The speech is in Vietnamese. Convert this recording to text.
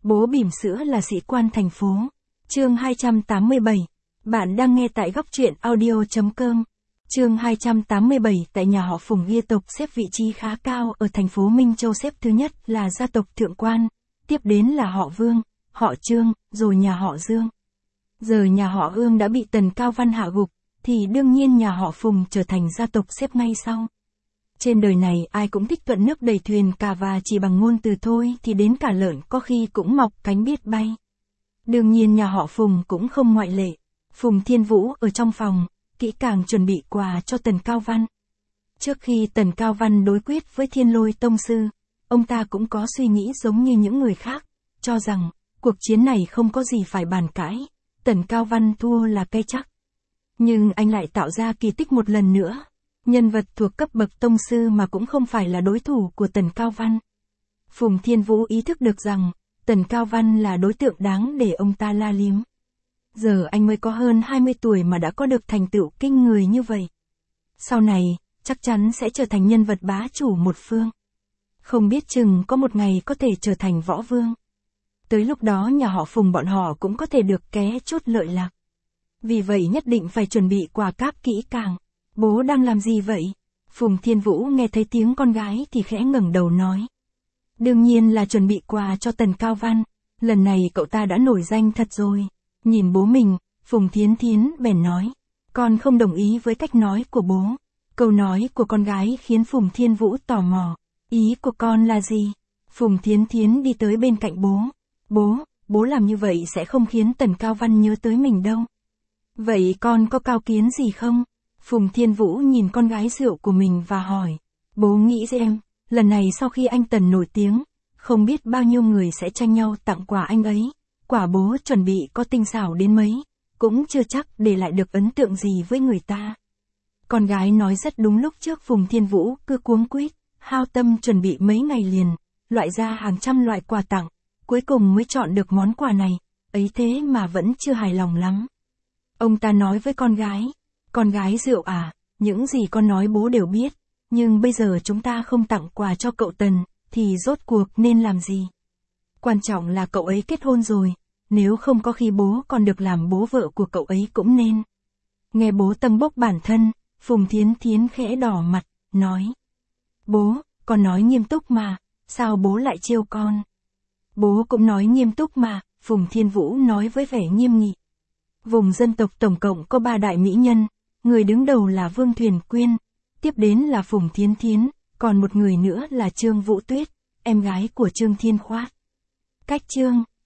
Bố bỉm sữa là sĩ quan thành phố. Chương 287. Bạn đang nghe tại góc truyện audio.com. Chương 287. Tại nhà họ Phùng gia tộc xếp vị trí khá cao ở thành phố Minh Châu, xếp thứ nhất là gia tộc Thượng Quan, tiếp đến là họ Vương, họ Trương, rồi nhà họ Dương. Giờ nhà họ Ương đã bị Tần Cao Văn hạ gục, thì đương nhiên nhà họ Phùng trở thành gia tộc xếp ngay sau. Trên đời này ai cũng thích thuận nước đẩy thuyền cả, và chỉ bằng ngôn từ thôi thì đến cả lợn có khi cũng mọc cánh biết bay. Đương nhiên nhà họ Phùng cũng không ngoại lệ. Phùng Thiên Vũ ở trong phòng, kỹ càng chuẩn bị quà cho Tần Cao Văn. Trước khi Tần Cao Văn đối quyết với Thiên Lôi Tông Sư, ông ta cũng có suy nghĩ giống như những người khác, cho rằng, cuộc chiến này không có gì phải bàn cãi, Tần Cao Văn thua là cái chắc. Nhưng anh lại tạo ra kỳ tích một lần nữa. Nhân vật thuộc cấp bậc tông sư mà cũng không phải là đối thủ của Tần Cao Văn. Phùng Thiên Vũ ý thức được rằng, Tần Cao Văn là đối tượng đáng để ông ta la liếm. Giờ anh mới có hơn 20 tuổi mà đã có được thành tựu kinh người như vậy. Sau này, chắc chắn sẽ trở thành nhân vật bá chủ một phương. Không biết chừng có một ngày có thể trở thành võ vương. Tới lúc đó nhà họ Phùng bọn họ cũng có thể được ké chút lợi lạc. Vì vậy nhất định phải chuẩn bị quà cáp kỹ càng. Bố đang làm gì vậy? Phùng Thiên Vũ nghe thấy tiếng con gái thì khẽ ngẩng đầu nói. Đương nhiên là chuẩn bị quà cho Tần Cao Văn. Lần này cậu ta đã nổi danh thật rồi. Nhìn bố mình, Phùng Thiến Thiến bèn nói. Con không đồng ý với cách nói của bố. Câu nói của con gái khiến Phùng Thiên Vũ tò mò. Ý của con là gì? Phùng Thiến Thiến đi tới bên cạnh bố. Bố làm như vậy sẽ không khiến Tần Cao Văn nhớ tới mình đâu. Vậy con có cao kiến gì không? Phùng Thiên Vũ nhìn con gái rượu của mình và hỏi. Bố nghĩ xem, lần này sau khi anh Tần nổi tiếng, không biết bao nhiêu người sẽ tranh nhau tặng quà anh ấy. Quả bố chuẩn bị có tinh xảo đến mấy, cũng chưa chắc để lại được ấn tượng gì với người ta. Con gái nói rất đúng. Lúc trước Phùng Thiên Vũ cứ cuống quýt, hao tâm chuẩn bị mấy ngày liền, loại ra hàng trăm loại quà tặng, cuối cùng mới chọn được món quà này, ấy thế mà vẫn chưa hài lòng lắm. Ông ta nói với con gái rượu à, những gì con nói bố đều biết, nhưng bây giờ chúng ta không tặng quà cho cậu Tần, thì rốt cuộc nên làm gì? Quan trọng là cậu ấy kết hôn rồi, nếu không có khi bố còn được làm bố vợ của cậu ấy cũng nên. Nghe bố tâng bốc bản thân, Phùng Thiến Thiến khẽ đỏ mặt, nói. Bố, con nói nghiêm túc mà, sao bố lại trêu con? Bố cũng nói nghiêm túc mà, Phùng Thiên Vũ nói với vẻ nghiêm nghị. Vùng dân tộc tổng cộng có 3 đại mỹ nhân, người đứng đầu là Vương Thuyền Quyên, tiếp đến là Phùng Thiến Thiến, còn một người nữa là Trương Vũ Tuyết, em gái của Trương Thiên Khoát. Cách Trương